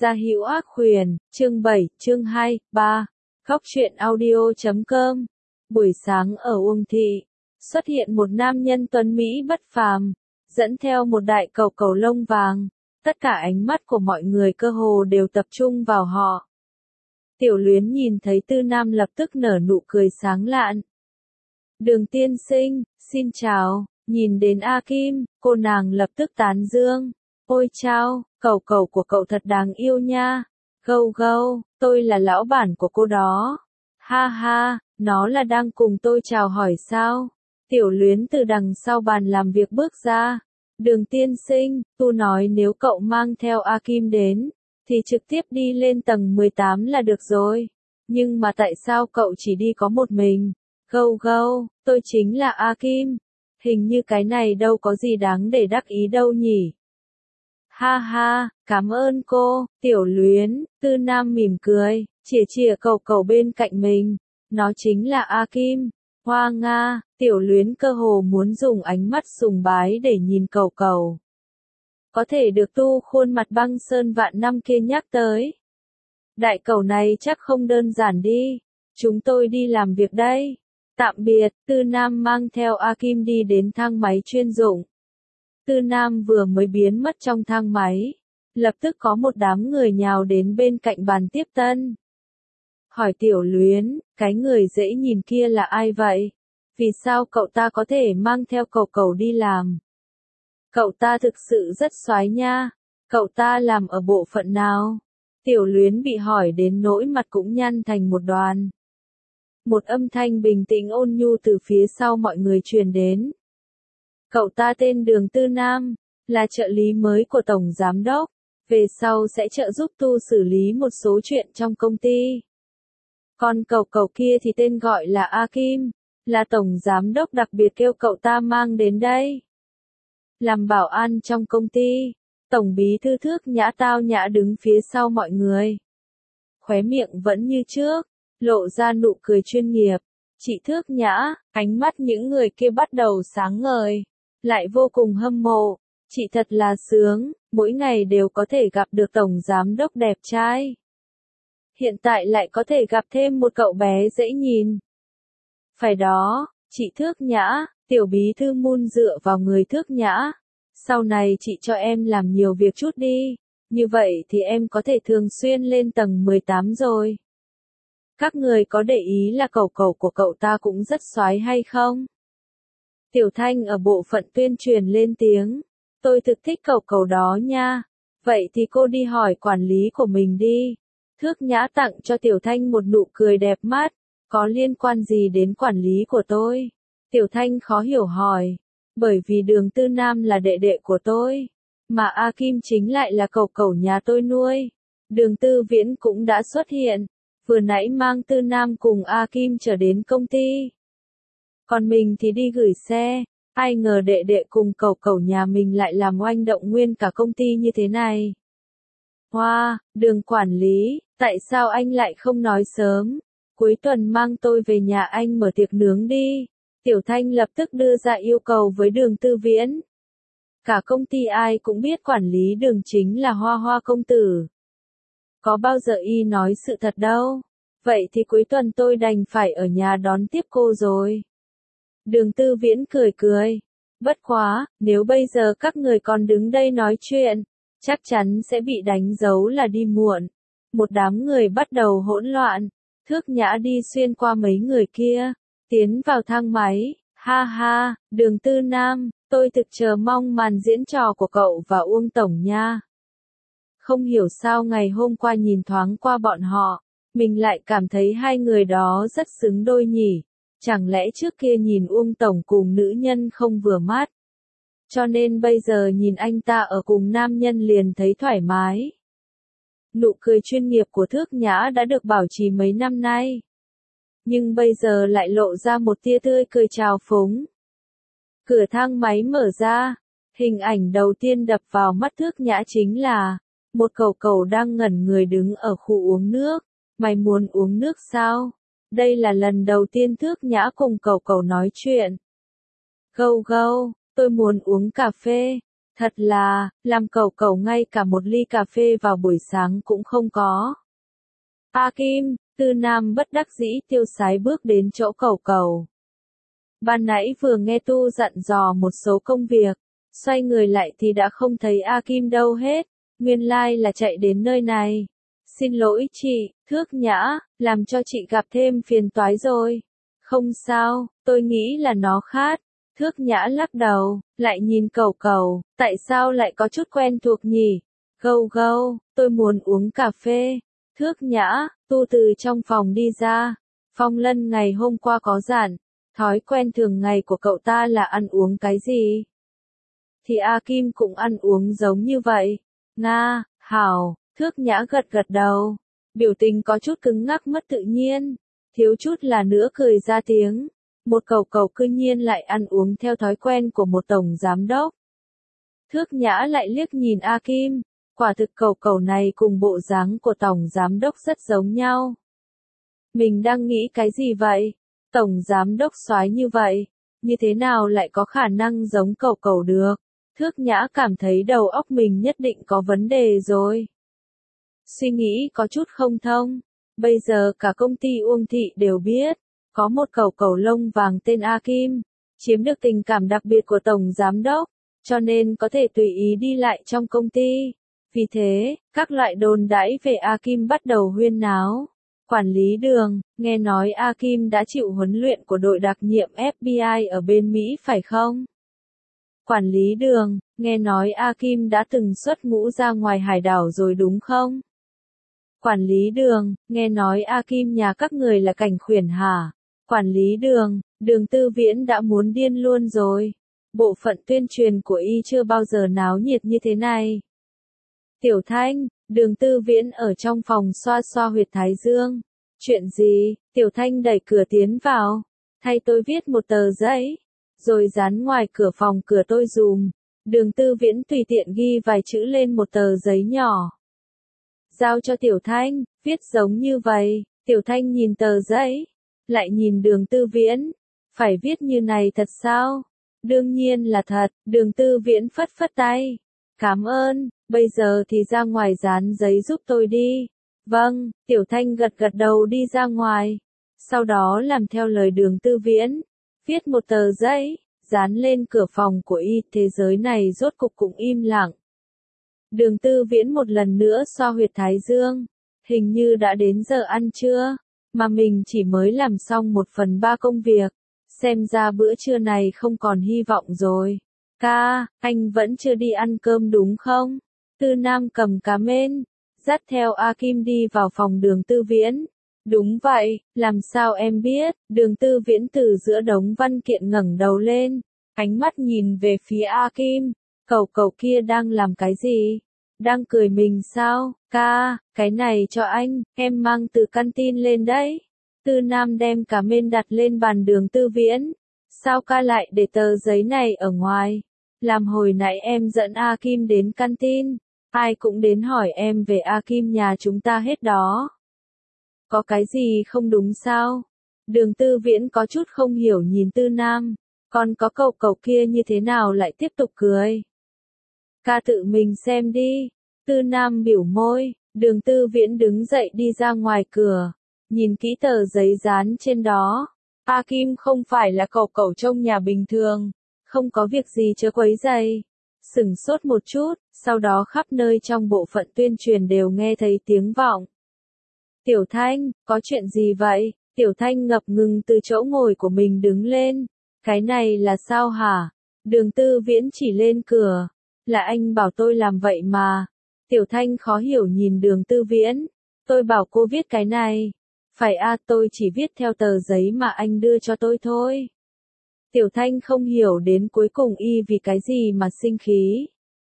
Gia Hữu Ác Huyền, chương 7, chương 2, 3. Khóc chuyện audio.com. Buổi sáng ở Uông Thị, xuất hiện một nam nhân tuấn Mỹ bất phàm, dẫn theo một đại cầu cầu lông vàng. Tất cả ánh mắt của mọi người cơ hồ đều tập trung vào họ. Tiểu Luyến nhìn thấy Tư Nam lập tức nở nụ cười sáng lạn. Đường tiên sinh, xin chào, nhìn đến A Kim, cô nàng lập tức tán dương. Ôi chao, cầu cầu của cậu thật đáng yêu nha. Gâu gâu, tôi là lão bản của cô đó. Ha ha, nó là đang cùng tôi chào hỏi sao? Tiểu Luyến từ đằng sau bàn làm việc bước ra. Đường tiên sinh, tôi nói nếu cậu mang theo A Kim đến, thì trực tiếp đi lên tầng 18 là được rồi. Nhưng mà tại sao cậu chỉ đi có một mình? Gâu gâu, tôi chính là A Kim. Hình như cái này đâu có gì đáng để đắc ý đâu nhỉ? Ha ha, cảm ơn cô, Tiểu Luyến. Tư Nam mỉm cười, chìa cầu cầu bên cạnh mình. Nó chính là A Kim. Hoa Nga, Tiểu Luyến cơ hồ muốn dùng ánh mắt sùng bái để nhìn cầu cầu. Có thể được tu khuôn mặt băng sơn vạn năm kia nhắc tới. Đại cầu này chắc không đơn giản đi. Chúng tôi đi làm việc đây. Tạm biệt. Tư Nam mang theo A Kim đi đến thang máy chuyên dụng. Tư Nam vừa mới biến mất trong thang máy, lập tức có một đám người nhào đến bên cạnh bàn tiếp tân. Hỏi Tiểu Luyến, cái người dễ nhìn kia là ai vậy? Vì sao cậu ta có thể mang theo cầu cầu đi làm? Cậu ta thực sự rất xoái nha. Cậu ta làm ở bộ phận nào? Tiểu Luyến bị hỏi đến nỗi mặt cũng nhăn thành một đoàn. Một âm thanh bình tĩnh ôn nhu từ phía sau mọi người truyền đến. Cậu ta tên Đường Tư Nam, là trợ lý mới của Tổng Giám Đốc, về sau sẽ trợ giúp tu xử lý một số chuyện trong công ty. Còn cầu cầu kia thì tên gọi là A Kim, là Tổng Giám Đốc đặc biệt kêu cậu ta mang đến đây. Làm bảo an trong công ty, Tổng Bí thư Thước Nhã tao nhã đứng phía sau mọi người. Khóe miệng vẫn như trước, lộ ra nụ cười chuyên nghiệp. Chị Thước Nhã, ánh mắt những người kia bắt đầu sáng ngời. Lại vô cùng hâm mộ, chị thật là sướng, mỗi ngày đều có thể gặp được Tổng Giám Đốc đẹp trai. Hiện tại lại có thể gặp thêm một cậu bé dễ nhìn. Phải đó, chị Thước Nhã, Tiểu Bí thư Mun dựa vào người Thước Nhã. Sau này chị cho em làm nhiều việc chút đi, như vậy thì em có thể thường xuyên lên tầng 18 rồi. Các người có để ý là cầu cầu của cậu ta cũng rất xoái hay không? Tiểu Thanh ở bộ phận tuyên truyền lên tiếng. Tôi thực thích cầu cầu đó nha. Vậy thì cô đi hỏi quản lý của mình đi. Thước Nhã tặng cho Tiểu Thanh một nụ cười đẹp mắt. Có liên quan gì đến quản lý của tôi? Tiểu Thanh khó hiểu hỏi. Bởi vì Đường Tư Nam là đệ đệ của tôi. Mà A Kim chính lại là cầu cầu nhà tôi nuôi. Đường Tư Viễn cũng đã xuất hiện. Vừa nãy mang Tư Nam cùng A Kim trở đến công ty. Còn mình thì đi gửi xe, ai ngờ đệ đệ cùng cầu cầu nhà mình lại làm oanh động nguyên cả công ty như thế này. Hoa, Đường quản lý, tại sao anh lại không nói sớm? Cuối tuần mang tôi về nhà anh mở tiệc nướng đi. Tiểu Thanh lập tức đưa ra yêu cầu với Đường Tư Viễn. Cả công ty ai cũng biết quản lý Đường chính là Hoa Hoa công tử. Có bao giờ y nói sự thật đâu. Vậy thì cuối tuần tôi đành phải ở nhà đón tiếp cô rồi. Đường Tư Viễn cười cười. Bất quá, nếu bây giờ các người còn đứng đây nói chuyện, chắc chắn sẽ bị đánh dấu là đi muộn. Một đám người bắt đầu hỗn loạn. Thước Nhã đi xuyên qua mấy người kia, tiến vào thang máy. Ha ha, Đường Tư Nam, tôi thực chờ mong màn diễn trò của cậu và Uông Tổng nha. Không hiểu sao ngày hôm qua nhìn thoáng qua bọn họ, mình lại cảm thấy hai người đó rất xứng đôi nhỉ. Chẳng lẽ trước kia nhìn Uông Tổng cùng nữ nhân không vừa mắt, cho nên bây giờ nhìn anh ta ở cùng nam nhân liền thấy thoải mái. Nụ cười chuyên nghiệp của Thước Nhã đã được bảo trì mấy năm nay, nhưng bây giờ lại lộ ra một tia tươi cười trào phúng. Cửa thang máy mở ra, hình ảnh đầu tiên đập vào mắt Thước Nhã chính là một cầu cầu đang ngẩn người đứng ở khu uống nước. Mày muốn uống nước sao? Đây là lần đầu tiên Thước Nhã cùng cầu cầu nói chuyện. Gâu gâu, tôi muốn uống cà phê. Thật là, làm cẩu cẩu ngay cả một ly cà phê vào buổi sáng cũng không có. A Kim, Tư Nam bất đắc dĩ tiêu sái bước đến chỗ cẩu cẩu. Ban nãy vừa nghe Tu dặn dò một số công việc, xoay người lại thì đã không thấy A Kim đâu hết, nguyên lai là chạy đến nơi này. Xin lỗi chị, Thước Nhã, làm cho chị gặp thêm phiền toái rồi. Không sao, tôi nghĩ là nó khát. Thước Nhã lắc đầu, lại nhìn cẩu cẩu, tại sao lại có chút quen thuộc nhỉ? Gâu gâu, tôi muốn uống cà phê. Thước Nhã, Tu từ trong phòng đi ra. Phong Lân ngày hôm qua có dặn, thói quen thường ngày của cậu ta là ăn uống cái gì? Thì A Kim cũng ăn uống giống như vậy. Nga, hảo, Thước Nhã gật gật đầu. Biểu tình có chút cứng ngắc mất tự nhiên. Thiếu chút là nữa cười ra tiếng. Một cẩu cẩu cư nhiên lại ăn uống theo thói quen của một tổng giám đốc. Thước Nhã lại liếc nhìn A Kim. Quả thực cẩu cẩu này cùng bộ dáng của tổng giám đốc rất giống nhau. Mình đang nghĩ cái gì vậy? Tổng giám đốc soái như vậy, như thế nào lại có khả năng giống cẩu cẩu được? Thước Nhã cảm thấy đầu óc mình nhất định có vấn đề rồi. Suy nghĩ có chút không thông. Bây giờ cả công ty Uông Thị đều biết, có một cẩu cẩu lông vàng tên A Kim, chiếm được tình cảm đặc biệt của tổng giám đốc, cho nên có thể tùy ý đi lại trong công ty. Vì thế, các loại đồn đãi về A Kim bắt đầu huyên náo. Quản lý Đường, nghe nói A Kim đã chịu huấn luyện của đội đặc nhiệm FBI ở bên Mỹ phải không? Quản lý Đường, nghe nói A Kim đã từng xuất ngũ ra ngoài hải đảo rồi đúng không? Quản lý Đường, nghe nói A Kim nhà các người là cảnh khuyển hả? Quản lý Đường, Đường Tư Viễn đã muốn điên luôn rồi. Bộ phận tuyên truyền của y chưa bao giờ náo nhiệt như thế này. Tiểu Thanh, Đường Tư Viễn ở trong phòng xoa xoa huyệt thái dương. Chuyện gì? Tiểu Thanh đẩy cửa tiến vào. Thay tôi viết một tờ giấy, rồi dán ngoài cửa phòng cửa tôi dùm. Đường Tư Viễn tùy tiện ghi vài chữ lên một tờ giấy nhỏ. Giao cho Tiểu Thanh, viết giống như vậy. Tiểu Thanh nhìn tờ giấy, lại nhìn Đường Tư Viễn. Phải viết như này thật sao? Đương nhiên là thật. Đường Tư Viễn phất phất tay. Cảm ơn, bây giờ thì ra ngoài dán giấy giúp tôi đi. Vâng, Tiểu Thanh gật gật đầu đi ra ngoài. Sau đó làm theo lời Đường Tư Viễn. Viết một tờ giấy, dán lên cửa phòng của y. Thế giới này rốt cục cũng im lặng. Đường Tư Viễn một lần nữa xoa huyệt thái dương. Hình như đã đến giờ ăn trưa, mà mình chỉ mới làm xong 1/3 công việc. Xem ra bữa trưa này không còn hy vọng rồi. Ca, anh vẫn chưa đi ăn cơm đúng không? Tư Nam cầm cá mên, dắt theo A Kim đi vào phòng Đường Tư Viễn. Đúng vậy, làm sao em biết? Đường Tư Viễn từ giữa đống văn kiện ngẩng đầu lên, ánh mắt nhìn về phía A Kim. Cẩu cẩu kia đang làm cái gì? Đang cười mình sao? Ca, cái này cho anh, em mang từ canteen lên đấy. Tư Nam đem cá mên đặt lên bàn Đường Tư Viễn. Sao ca lại để tờ giấy này ở ngoài? Làm hồi nãy em dẫn A Kim đến canteen, ai cũng đến hỏi em về A Kim nhà chúng ta hết đó. Có cái gì không đúng sao? Đường Tư Viễn có chút không hiểu nhìn Tư Nam, còn có cậu cậu kia như thế nào lại tiếp tục cười. Ca tự mình xem đi. Tư Nam biểu môi, Đường Tư Viễn đứng dậy đi ra ngoài cửa, nhìn kỹ tờ giấy dán trên đó. A Kim không phải là cậu cậu trong nhà bình thường, không có việc gì chớ quấy rầy. Sửng sốt một chút, sau đó khắp nơi trong bộ phận tuyên truyền đều nghe thấy tiếng vọng. Tiểu Thanh, có chuyện gì vậy? Tiểu Thanh ngập ngừng từ chỗ ngồi của mình đứng lên. Cái này là sao hả? Đường Tư Viễn chỉ lên cửa. Là anh bảo tôi làm vậy mà. Tiểu Thanh khó hiểu nhìn Đường Tư Viễn. Tôi bảo cô viết cái này. Phải à, tôi chỉ viết theo tờ giấy mà anh đưa cho tôi thôi. Tiểu Thanh không hiểu đến cuối cùng y vì cái gì mà sinh khí.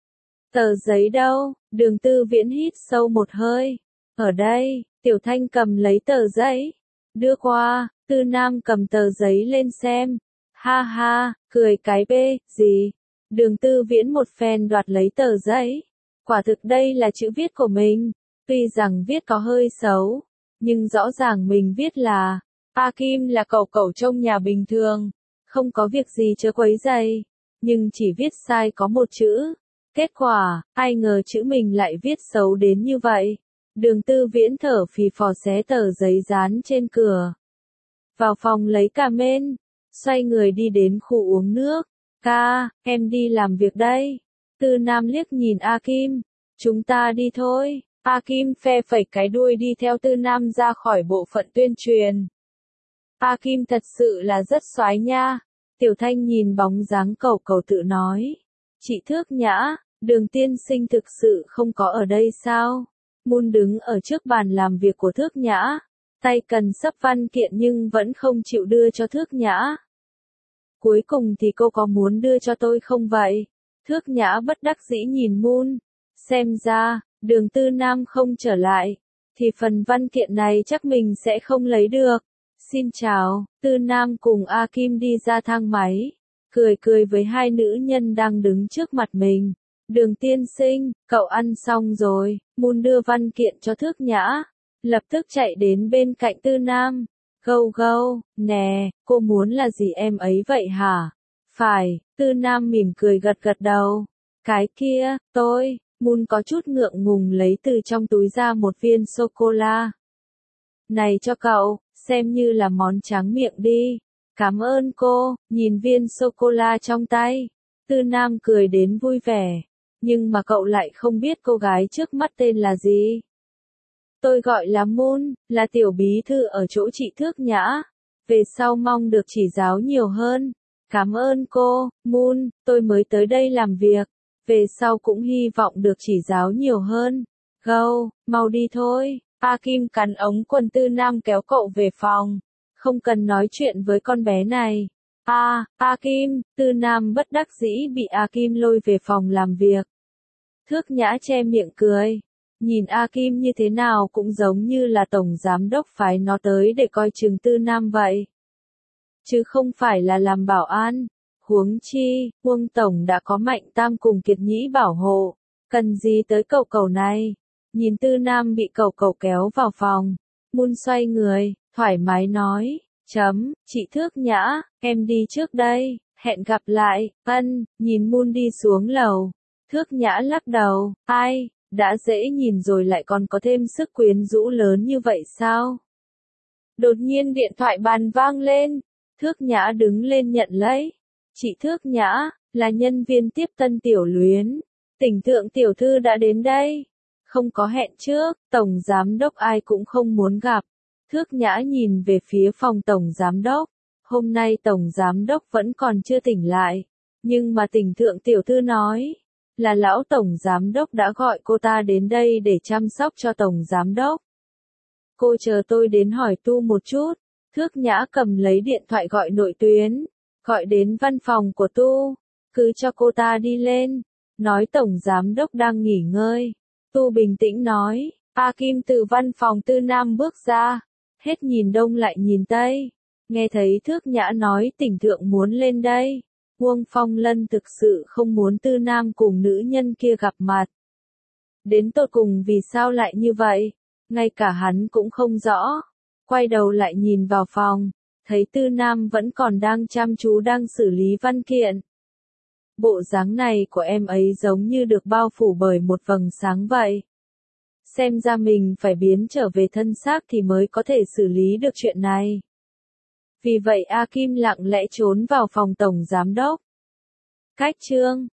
Tờ giấy đâu? Đường Tư Viễn hít sâu một hơi. Ở đây. Tiểu Thanh cầm lấy tờ giấy, đưa qua. Tư Nam cầm tờ giấy lên xem. Ha ha, cười cái bê, gì? Đường Tư Viễn một phen đoạt lấy tờ giấy. Quả thực đây là chữ viết của mình. Tuy rằng viết có hơi xấu, nhưng rõ ràng mình viết là A Kim là cậu cậu trong nhà bình thường, không có việc gì chớ quấy rầy. Nhưng chỉ viết sai có một chữ, Kết quả, ai ngờ chữ mình lại viết xấu đến như vậy. Đường Tư Viễn thở phì phò xé tờ giấy dán trên cửa. Vào phòng lấy cà mên, xoay người đi đến khu uống nước. Ca, em đi làm việc đây. Tư Nam liếc nhìn A Kim. Chúng ta đi thôi. A Kim phe phẩy cái đuôi đi theo Tư Nam ra khỏi bộ phận tuyên truyền. A Kim thật sự là rất soái nha. Tiểu Thanh nhìn bóng dáng Cẩu Cẩu tự nói. Chị Thước Nhã, Đường tiên sinh thực sự không có ở đây sao? Moon đứng ở trước bàn làm việc của Thước Nhã. Tay cần sắp văn kiện nhưng vẫn không chịu đưa cho Thước Nhã. Cuối cùng thì cô có muốn đưa cho tôi không vậy? Thước Nhã bất đắc dĩ nhìn Moon. Xem ra, Đường Tư Nam không trở lại, thì phần văn kiện này chắc mình sẽ không lấy được. Xin chào, Tư Nam cùng A Kim đi ra thang máy. Cười cười với hai nữ nhân đang đứng trước mặt mình. Đường tiên sinh, cậu ăn xong rồi. Moon đưa văn kiện cho Thước Nhã. Lập tức chạy đến bên cạnh Tư Nam. Gâu gâu, nè, cô muốn là gì em ấy vậy hả? Phải, Tư Nam mỉm cười gật gật đầu. Cái kia, tôi, Moon có chút ngượng ngùng lấy từ trong túi ra một viên sô-cô-la. Này cho cậu, xem như là món tráng miệng đi. Cảm ơn cô, nhìn viên sô-cô-la trong tay. Tư Nam cười đến vui vẻ. Nhưng mà cậu lại không biết cô gái trước mắt tên là gì. Tôi gọi là Moon, là tiểu bí thư ở chỗ chị Thước Nhã. Về sau mong được chỉ giáo nhiều hơn. Cảm ơn cô, Moon, tôi mới tới đây làm việc. Về sau cũng hy vọng được chỉ giáo nhiều hơn. Go, mau đi thôi. A Kim cắn ống quần Tư Nam kéo cậu về phòng. Không cần nói chuyện với con bé này. A Kim, Tư Nam bất đắc dĩ bị A Kim lôi về phòng làm việc. Thước Nhã che miệng cười. Nhìn A Kim như thế nào cũng giống như là tổng giám đốc phái nó tới để coi chừng Tư Nam vậy. Chứ không phải là làm bảo an. Huống chi, Uông Tổng đã có Mạnh Tam cùng Kiệt Nhĩ bảo hộ. Cần gì tới cậu cậu này? Nhìn Tư Nam bị cậu cậu kéo vào phòng. Moon xoay người, thoải mái nói. Chị Thước Nhã, em đi trước đây, hẹn gặp lại, nhìn Moon đi xuống lầu. Thước Nhã lắc đầu, ai, đã dễ nhìn rồi lại còn có thêm sức quyến rũ lớn như vậy sao? Đột nhiên điện thoại bàn vang lên, Thước Nhã đứng lên nhận lấy. Chị Thước Nhã, là nhân viên tiếp tân Tiểu Luyến. Tỉnh Thượng tiểu thư đã đến đây. Không có hẹn trước, tổng giám đốc ai cũng không muốn gặp. Thước Nhã nhìn về phía phòng tổng giám đốc. Hôm nay tổng giám đốc vẫn còn chưa tỉnh lại. Nhưng mà Tỉnh Thượng tiểu thư nói, là lão tổng giám đốc đã gọi cô ta đến đây để chăm sóc cho tổng giám đốc. Cô chờ tôi đến hỏi tu một chút. Thước Nhã cầm lấy điện thoại gọi nội tuyến. Gọi đến văn phòng của tu. Cứ cho cô ta đi lên. Nói tổng giám đốc đang nghỉ ngơi. Tu bình tĩnh nói. A Kim từ văn phòng Tư Nam bước ra. Hết nhìn đông lại nhìn tây. Nghe thấy Thước Nhã nói Tỉnh Thượng muốn lên đây. Uông Phong Lân thực sự không muốn Tư Nam cùng nữ nhân kia gặp mặt. Đến tột cùng vì sao lại như vậy? Ngay cả hắn cũng không rõ. Quay đầu lại nhìn vào phòng. Thấy Tư Nam vẫn còn đang chăm chú đang xử lý văn kiện. Bộ dáng này của em ấy giống như được bao phủ bởi một vầng sáng vậy. Xem ra mình phải biến trở về thân xác thì mới có thể xử lý được chuyện này. Vì vậy A Kim lặng lẽ trốn vào phòng tổng giám đốc. Cách chương